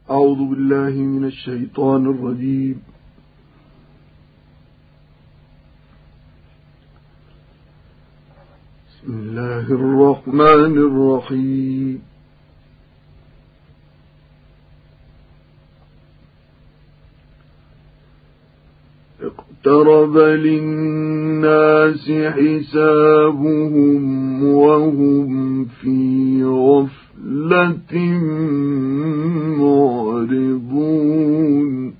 أعوذ بالله من الشيطان الرجيم. بسم الله الرحمن الرحيم. اقترب للناس حسابهم وهم في غفلة معرضون.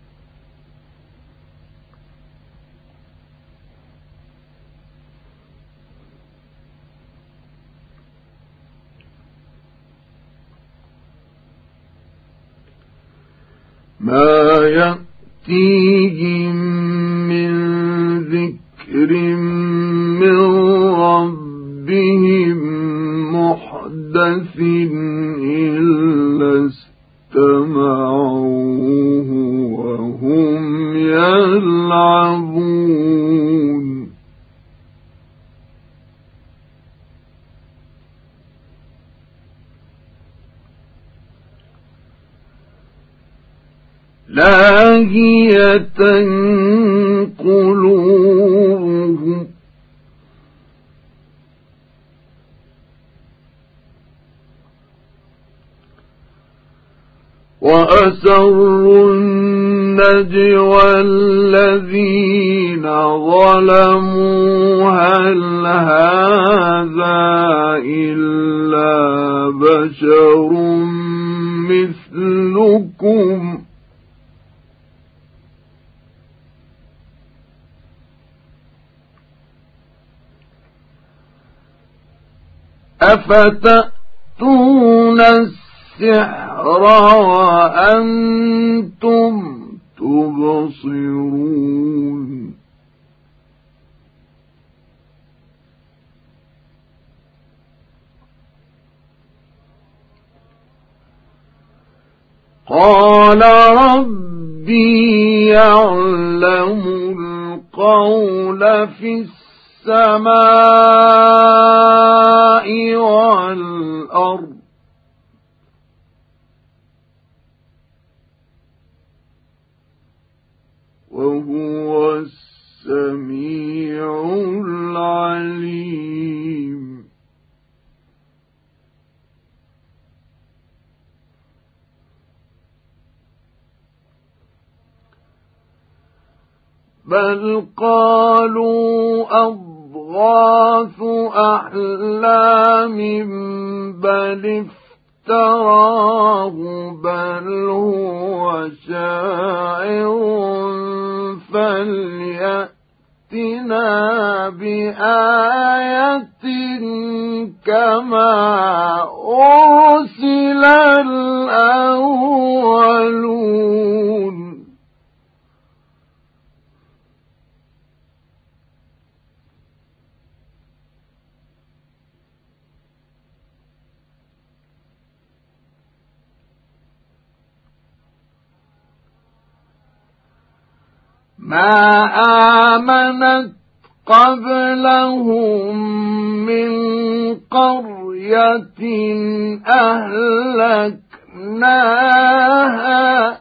ما يأتيهم من ذكر من ربهم محدث إلا استمعوه وهم يلعبون. لاهية قلوبهم وأسروا النجوى الذين ظلموا هل هذا إلا بشر مثلكم أفتأتون السحر وأنتم تبصرون. قال ربي يعلم القول في السماء والأرض وهو السميع العليم. بل قالوا أضغاث أحلام بل افتراه بل هو شاعر فليأتنا بآية كما أرسل الأولون. ما آمنت قبلهم من قرية أهلكناها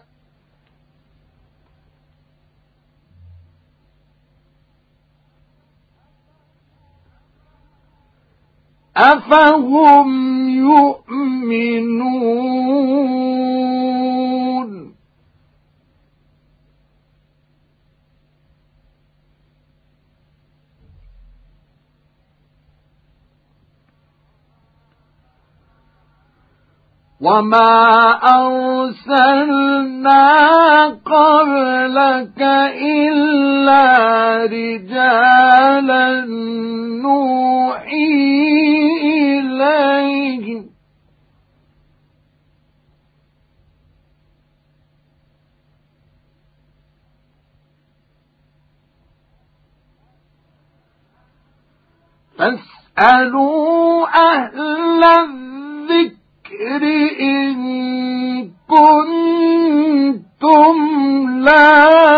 أفهم يؤمنون. وما أرسلنا قبلك إلا رجالا نوحي إليهم فاسألوا أهل الذكر إن كنتم لا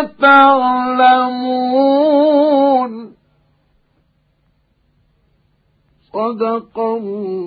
تعلمون. صدق الله